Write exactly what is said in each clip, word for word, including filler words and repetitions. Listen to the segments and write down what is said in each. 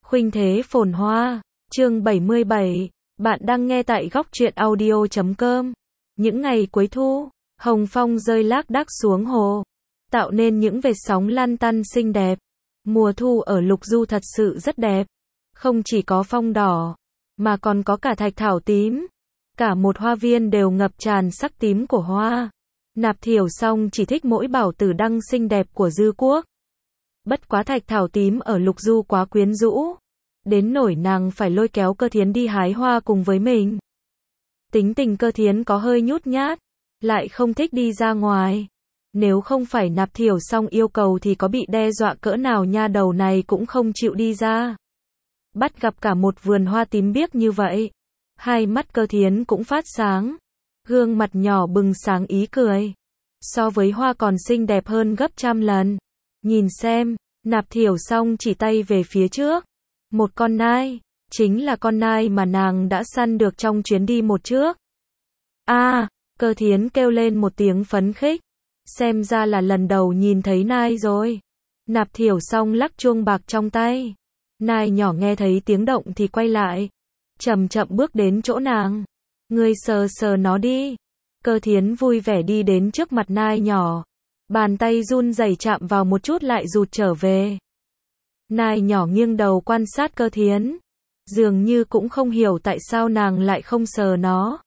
Khuynh thế phồn hoa, chương bảy mươi bảy, bạn đang nghe tại góc truyện audio chấm com. Những ngày cuối thu, hồng phong rơi lác đác xuống hồ, tạo nên những vệt sóng lăn tăn xinh đẹp. Mùa thu ở Lục Du thật sự rất đẹp, không chỉ có phong đỏ, mà còn có cả thạch thảo tím. Cả một hoa viên đều ngập tràn sắc tím của hoa. Nạp Thiểu Song chỉ thích mỗi bảo tử đăng xinh đẹp của Dư Quốc. Bất quá thạch thảo tím ở Lục Du quá quyến rũ, đến nỗi nàng phải lôi kéo Cơ Thiến đi hái hoa cùng với mình. Tính tình Cơ Thiến có hơi nhút nhát, lại không thích đi ra ngoài. Nếu không phải Nạp Thiểu Song yêu cầu thì có bị đe dọa cỡ nào nha đầu này cũng không chịu đi ra. Bắt gặp cả một vườn hoa tím biếc như vậy, hai mắt Cơ Thiến cũng phát sáng, gương mặt nhỏ bừng sáng ý cười. So với hoa còn xinh đẹp hơn gấp trăm lần. Nhìn xem, Nạp Thiểu Song chỉ tay về phía trước. Một con nai, chính là con nai mà nàng đã săn được trong chuyến đi một trước. A, à, Cơ Thiến kêu lên một tiếng phấn khích. Xem ra là lần đầu nhìn thấy nai rồi. Nạp Thiểu Song lắc chuông bạc trong tay. Nai nhỏ nghe thấy tiếng động thì quay lại, chậm chậm bước đến chỗ nàng. Ngươi sờ sờ nó đi. Cơ Thiến vui vẻ đi đến trước mặt nai nhỏ. Bàn tay run rẩy chạm vào một chút lại rụt trở về. Nai nhỏ nghiêng đầu quan sát Cơ Thiến, dường như cũng không hiểu tại sao nàng lại không sờ nó.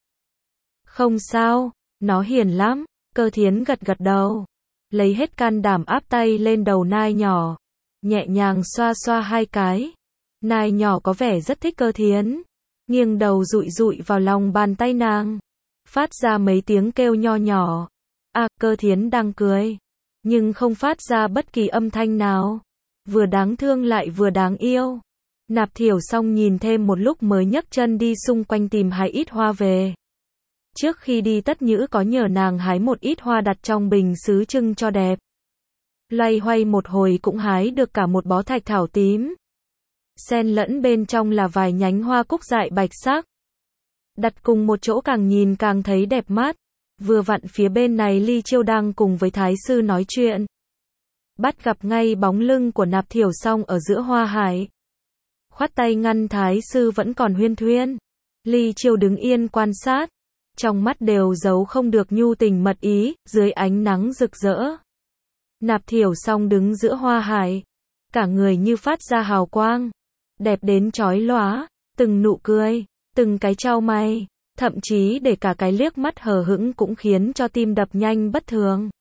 Không sao, nó hiền lắm. Cơ Thiến gật gật đầu, lấy hết can đảm áp tay lên đầu nai nhỏ, nhẹ nhàng xoa xoa hai cái. Nai nhỏ có vẻ rất thích Cơ Thiến, nghiêng đầu dụi dụi vào lòng bàn tay nàng, phát ra mấy tiếng kêu nho nhỏ. À, Cơ Thiến đang cười, nhưng không phát ra bất kỳ âm thanh nào, vừa đáng thương lại vừa đáng yêu. Nạp Thiểu Song nhìn thêm một lúc mới nhấc chân đi xung quanh tìm hái ít hoa về. Trước khi đi Tất Nhữ có nhờ nàng hái một ít hoa đặt trong bình sứ trưng cho đẹp. Loay hoay một hồi cũng hái được cả một bó thạch thảo tím. Xen lẫn bên trong là vài nhánh hoa cúc dại bạch sắc. Đặt cùng một chỗ càng nhìn càng thấy đẹp mắt. Vừa vặn phía bên này Ly Chiêu đang cùng với Thái sư nói chuyện. Bắt gặp ngay bóng lưng của Nạp Thiểu Song ở giữa hoa hải. Khoát tay ngăn Thái sư vẫn còn huyên thuyên. Ly Chiêu đứng yên quan sát, trong mắt đều giấu không được nhu tình mật ý, dưới ánh nắng rực rỡ. Nạp Thiểu Song đứng giữa hoa hải, cả người như phát ra hào quang, đẹp đến chói lóa, từng nụ cười, từng cái chau mày, thậm chí để cả cái liếc mắt hờ hững cũng khiến cho tim đập nhanh bất thường.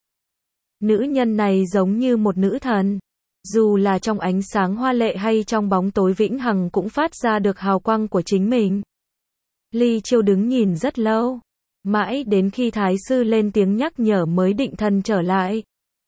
Nữ nhân này giống như một nữ thần, dù là trong ánh sáng hoa lệ hay trong bóng tối vĩnh hằng cũng phát ra được hào quang của chính mình. Ly Chiêu đứng nhìn rất lâu, mãi đến khi Thái sư lên tiếng nhắc nhở mới định thần trở lại.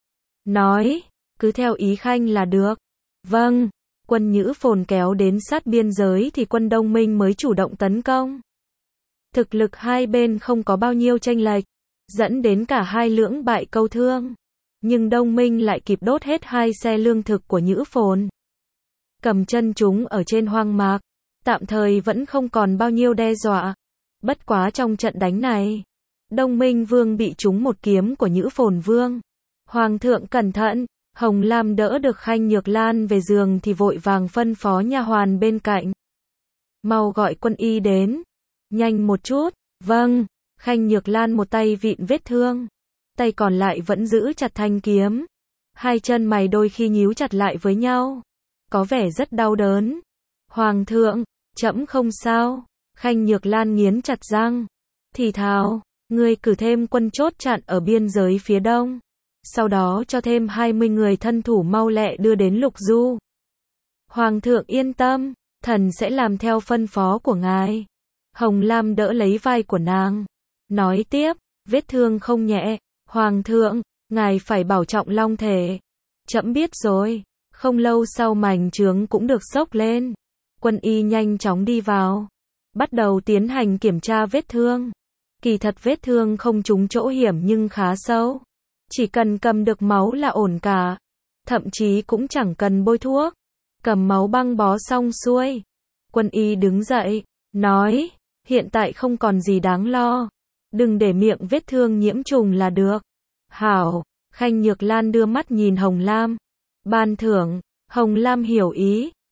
Nói, cứ theo ý khanh là được. Vâng, quân Nhữ Phồn kéo đến sát biên giới thì quân Đông Minh mới chủ động tấn công. Thực lực hai bên không có bao nhiêu chênh lệch, dẫn đến cả hai lưỡng bại câu thương. Nhưng Đông Minh lại kịp đốt hết hai xe lương thực của Nhữ Phồn. Cầm chân chúng ở trên hoang mạc, tạm thời vẫn không còn bao nhiêu đe dọa. Bất quá trong trận đánh này, Đông Minh Vương bị trúng một kiếm của Nhữ Phồn Vương. Hoàng thượng cẩn thận. Hồng Lam đỡ được Khanh Nhược Lan về giường thì vội vàng phân phó nha hoàn bên cạnh. Mau gọi quân y đến. Nhanh một chút. Vâng. Khanh Nhược Lan một tay vịn vết thương, tay còn lại vẫn giữ chặt thanh kiếm. Hai chân mày đôi khi nhíu chặt lại với nhau, có vẻ rất đau đớn. Hoàng thượng, trẫm không sao. Khanh Nhược Lan nghiến chặt răng, thì thào, ngươi cử thêm quân chốt chặn ở biên giới phía đông, sau đó cho thêm hai mươi người thân thủ mau lẹ đưa đến Lục Du. Hoàng thượng yên tâm, thần sẽ làm theo phân phó của ngài. Hồng Lam đỡ lấy vai của nàng, nói tiếp, vết thương không nhẹ. Hoàng thượng, ngài phải bảo trọng long thể. Trẫm biết rồi. Không lâu sau mảnh trướng cũng được xốc lên. Quân y nhanh chóng đi vào, bắt đầu tiến hành kiểm tra vết thương. Kỳ thật vết thương không trúng chỗ hiểm nhưng khá sâu. Chỉ cần cầm được máu là ổn cả. Thậm chí cũng chẳng cần bôi thuốc. Cầm máu băng bó xong xuôi. Quân y đứng dậy, nói, hiện tại không còn gì đáng lo. Đừng để miệng vết thương nhiễm trùng là được. Hảo. Khanh Nhược Lan đưa mắt nhìn Hồng Lam. Ban thưởng. Hồng Lam hiểu ý,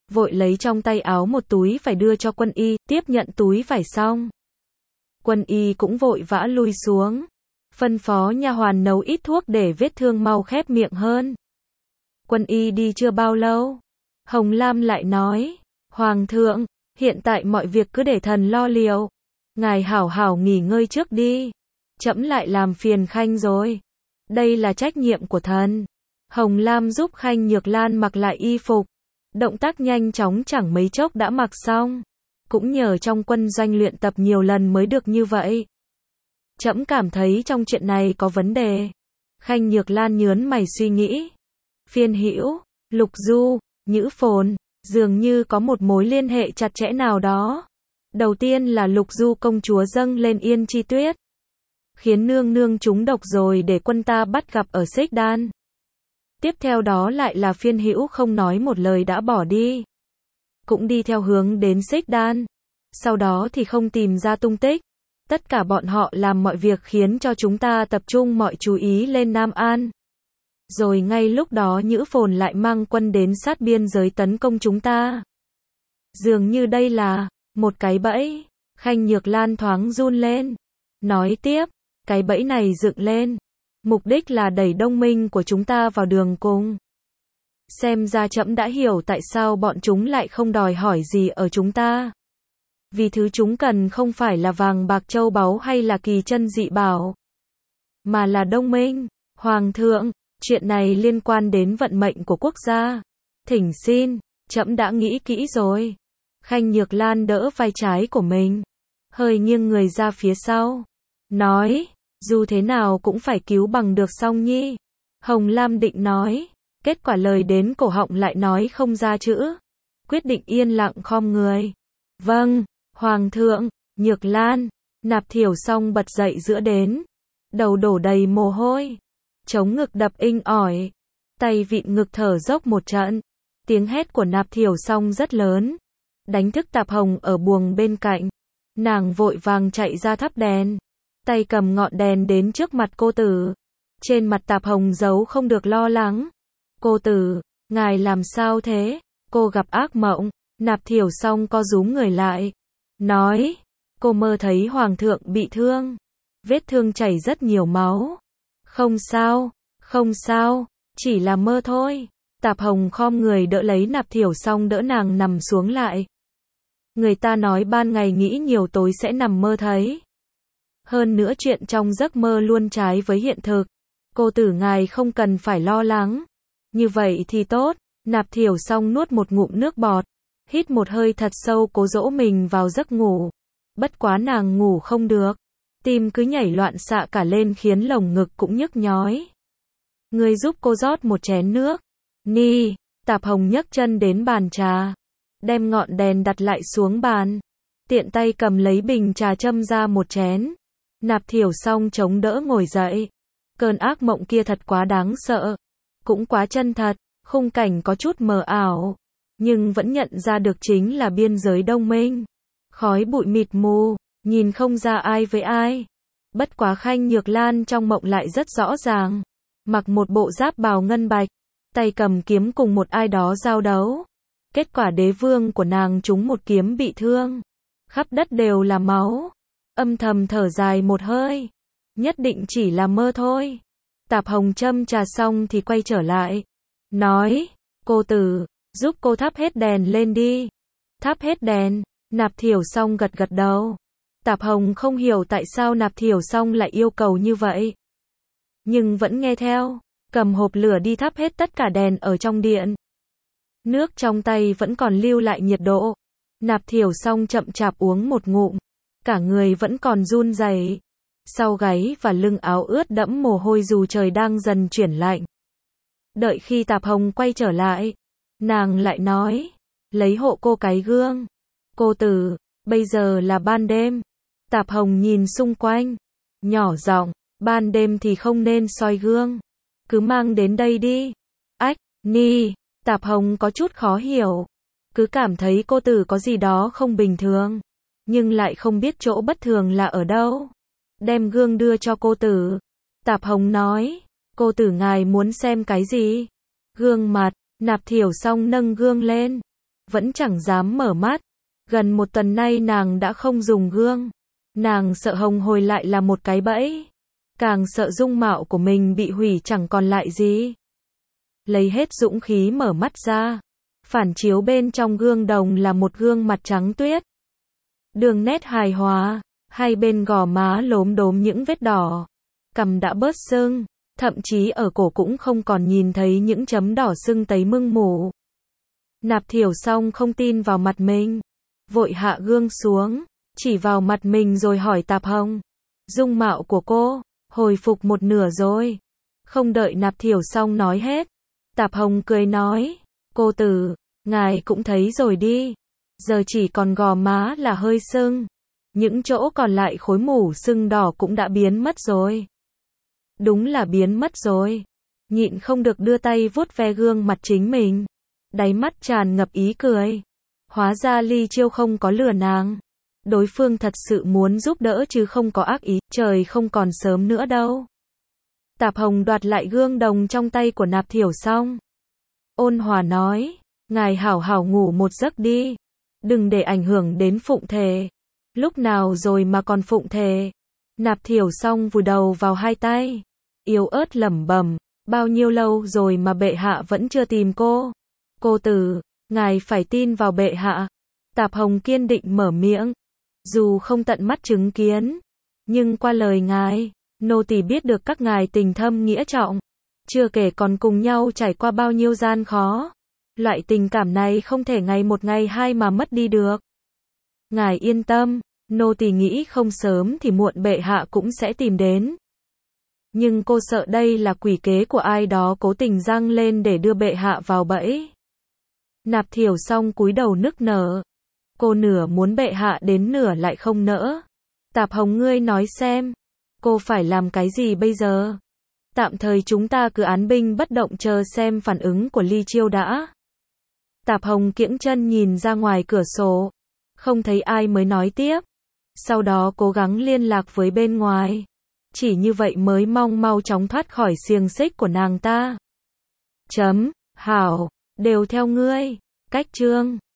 vội lấy trong tay áo một túi vải đưa cho Quân Y, tiếp nhận túi vải xong. Quân Y cũng vội vã lui xuống, phân phó nha hoàn nấu ít thuốc để vết thương mau khép miệng hơn. Quân Y đi chưa bao lâu, Hồng Lam lại nói, Hoàng thượng, hiện tại mọi việc cứ để thần lo liệu, ngài hảo hảo nghỉ ngơi trước đi, trẫm lại làm phiền Khanh rồi. Đây là trách nhiệm của thần. Hồng Lam giúp Khanh Nhược Lan mặc lại y phục, động tác nhanh chóng chẳng mấy chốc đã mặc xong, cũng nhờ trong quân doanh luyện tập nhiều lần mới được như vậy. Trẫm cảm thấy trong chuyện này có vấn đề. Khanh Nhược Lan nhớn mày suy nghĩ. Phiên Hữu, Lục Du, Nhữ Phồn, dường như có một mối liên hệ chặt chẽ nào đó. Đầu tiên là Lục Du công chúa dâng lên Yên Chi Tuyết, khiến nương nương trúng độc rồi để quân ta bắt gặp ở Xích Đan. Tiếp theo đó lại là Phiên Hữu không nói một lời đã bỏ đi, cũng đi theo hướng đến Xích Đan. Sau đó thì không tìm ra tung tích. Tất cả bọn họ làm mọi việc khiến cho chúng ta tập trung mọi chú ý lên Nam An. Rồi ngay lúc đó Nhữ Phồn lại mang quân đến sát biên giới tấn công chúng ta. Dường như đây là một cái bẫy. Khanh Nhược Lan thoáng run lên, nói tiếp, cái bẫy này dựng lên, mục đích là đẩy đồng minh của chúng ta vào đường cùng. Xem ra trẫm đã hiểu tại sao bọn chúng lại không đòi hỏi gì ở chúng ta. Vì thứ chúng cần không phải là vàng bạc châu báu hay là kỳ chân dị bảo, mà là đồng minh. Hoàng thượng, chuyện này liên quan đến vận mệnh của quốc gia. Thỉnh xin, trẫm đã nghĩ kỹ rồi. Khanh Nhược Lan đỡ vai trái của mình, hơi nghiêng người ra phía sau, nói, dù thế nào cũng phải cứu bằng được Song Nhi. Hồng Lam định nói, kết quả lời đến cổ họng lại nói không ra chữ, quyết định yên lặng khom người. Vâng, Hoàng thượng. Nhược Lan. Nạp Thiểu Song bật dậy giữa đến, đầu đổ đầy mồ hôi, chống ngực đập inh ỏi, tay vịn ngực thở dốc một trận. Tiếng hét của Nạp Thiểu Song rất lớn, đánh thức Tạp Hồng ở buồng bên cạnh. Nàng vội vàng chạy ra thắp đèn, tay cầm ngọn đèn đến trước mặt cô tử. Trên mặt Tạp Hồng giấu không được lo lắng. Cô tử, ngài làm sao thế? Cô gặp ác mộng. Nạp Thiểu Song co rúm người lại, nói, cô mơ thấy Hoàng thượng bị thương, vết thương chảy rất nhiều máu. Không sao, không sao, chỉ là mơ thôi. Tạp Hồng khom người đỡ lấy Nạp Thiểu Song, đỡ nàng nằm xuống lại. Người ta nói ban ngày nghĩ nhiều tối sẽ nằm mơ thấy. Hơn nữa chuyện trong giấc mơ luôn trái với hiện thực. Cô tử ngài không cần phải lo lắng. Như vậy thì tốt. Nạp Thiểu Song nuốt một ngụm nước bọt, hít một hơi thật sâu cố dỗ mình vào giấc ngủ. Bất quá nàng ngủ không được, tim cứ nhảy loạn xạ cả lên khiến lồng ngực cũng nhức nhói. Người giúp cô rót một chén nước. Ni. Tạp Hồng nhấc chân đến bàn trà, đem ngọn đèn đặt lại xuống bàn, tiện tay cầm lấy bình trà châm ra một chén. Nạp Thiểu Song chống đỡ ngồi dậy. Cơn ác mộng kia thật quá đáng sợ, cũng quá chân thật. Khung cảnh có chút mờ ảo, nhưng vẫn nhận ra được chính là biên giới đồng minh. Khói bụi mịt mù, nhìn không ra ai với ai. Bất quá Khanh Nhược Lan trong mộng lại rất rõ ràng, mặc một bộ giáp bào ngân bạch, tay cầm kiếm cùng một ai đó giao đấu. Kết quả đế vương của nàng trúng một kiếm bị thương, khắp đất đều là máu. Âm thầm thở dài một hơi, nhất định chỉ là mơ thôi. Tạp Hồng châm trà xong thì quay trở lại, nói, cô tử, giúp cô thắp hết đèn lên đi. Thắp hết đèn. Nạp Thiểu Song gật gật đầu. Tạp Hồng không hiểu tại sao Nạp Thiểu Song lại yêu cầu như vậy, nhưng vẫn nghe theo, cầm hộp lửa đi thắp hết tất cả đèn ở trong điện. Nước trong tay vẫn còn lưu lại nhiệt độ. Nạp Thiểu Song chậm chạp uống một ngụm, cả người vẫn còn run rẩy, sau gáy và lưng áo ướt đẫm mồ hôi dù trời đang dần chuyển lạnh. Đợi khi Tạp Hồng quay trở lại, nàng lại nói, lấy hộ cô cái gương. Cô tử, bây giờ là ban đêm. Tạp Hồng nhìn xung quanh, nhỏ giọng, ban đêm thì không nên soi gương, cứ mang đến đây đi. Ách, Ni. Tạp Hồng có chút khó hiểu, cứ cảm thấy cô tử có gì đó không bình thường, nhưng lại không biết chỗ bất thường là ở đâu. Đem gương đưa cho cô tử. Tạp Hồng nói, cô tử ngài muốn xem cái gì? Gương mặt. Nạp Thiểu Song nâng gương lên, vẫn chẳng dám mở mắt. Gần một tuần nay nàng đã không dùng gương. Nàng sợ Hồng Hồi lại là một cái bẫy. Càng sợ dung mạo của mình bị hủy chẳng còn lại gì. Lấy hết dũng khí mở mắt ra. Phản chiếu bên trong gương đồng là một gương mặt trắng tuyết. Đường nét hài hòa, hai bên gò má lốm đốm những vết đỏ. Cằm đã bớt sưng, thậm chí ở cổ cũng không còn nhìn thấy những chấm đỏ sưng tấy mưng mủ. Nạp Thiểu Song không tin vào mặt mình. Vội hạ gương xuống, chỉ vào mặt mình rồi hỏi Tạp Hồng. Dung mạo của cô, hồi phục một nửa rồi. Không đợi Nạp Thiểu Song nói hết. Tạp Hồng cười nói, cô tử, ngài cũng thấy rồi đi. Giờ chỉ còn gò má là hơi sưng. Những chỗ còn lại khối mủ sưng đỏ cũng đã biến mất rồi. Đúng là biến mất rồi. Nhịn không được đưa tay vuốt ve gương mặt chính mình. Đáy mắt tràn ngập ý cười. Hóa ra Ly Chiêu không có lừa nàng. Đối phương thật sự muốn giúp đỡ chứ không có ác ý. Trời không còn sớm nữa đâu. Tạp Hồng đoạt lại gương đồng trong tay của Nạp Thiểu Song. Ôn hòa nói, ngài hảo hảo ngủ một giấc đi. Đừng để ảnh hưởng đến phụng thề. Lúc nào rồi mà còn phụng thề. Nạp Thiểu Song vùi đầu vào hai tay. Yếu ớt lẩm bẩm, bao nhiêu lâu rồi mà bệ hạ vẫn chưa tìm cô. Cô tử, ngài phải tin vào bệ hạ. Tạp Hồng kiên định mở miệng. Dù không tận mắt chứng kiến, nhưng qua lời ngài, nô tỳ biết được các ngài tình thâm nghĩa trọng. Chưa kể còn cùng nhau trải qua bao nhiêu gian khó. Loại tình cảm này không thể ngày một ngày hai mà mất đi được. Ngài yên tâm, nô tỳ nghĩ không sớm thì muộn bệ hạ cũng sẽ tìm đến. Nhưng cô sợ đây là quỷ kế của ai đó cố tình giăng lên để đưa bệ hạ vào bẫy. Nạp Thiểu Song cúi đầu nức nở. Cô nửa muốn bệ hạ đến nửa lại không nỡ. Tạp Hồng ngươi nói xem, cô phải làm cái gì bây giờ? Tạm thời chúng ta cứ án binh bất động chờ xem phản ứng của Ly Chiêu đã. Tạp Hồng kiễng chân nhìn ra ngoài cửa sổ. Không thấy ai mới nói tiếp. Sau đó cố gắng liên lạc với bên ngoài. Chỉ như vậy mới mong mau chóng thoát khỏi xiềng xích của nàng ta. Chấm, hảo, đều theo ngươi. Cách chương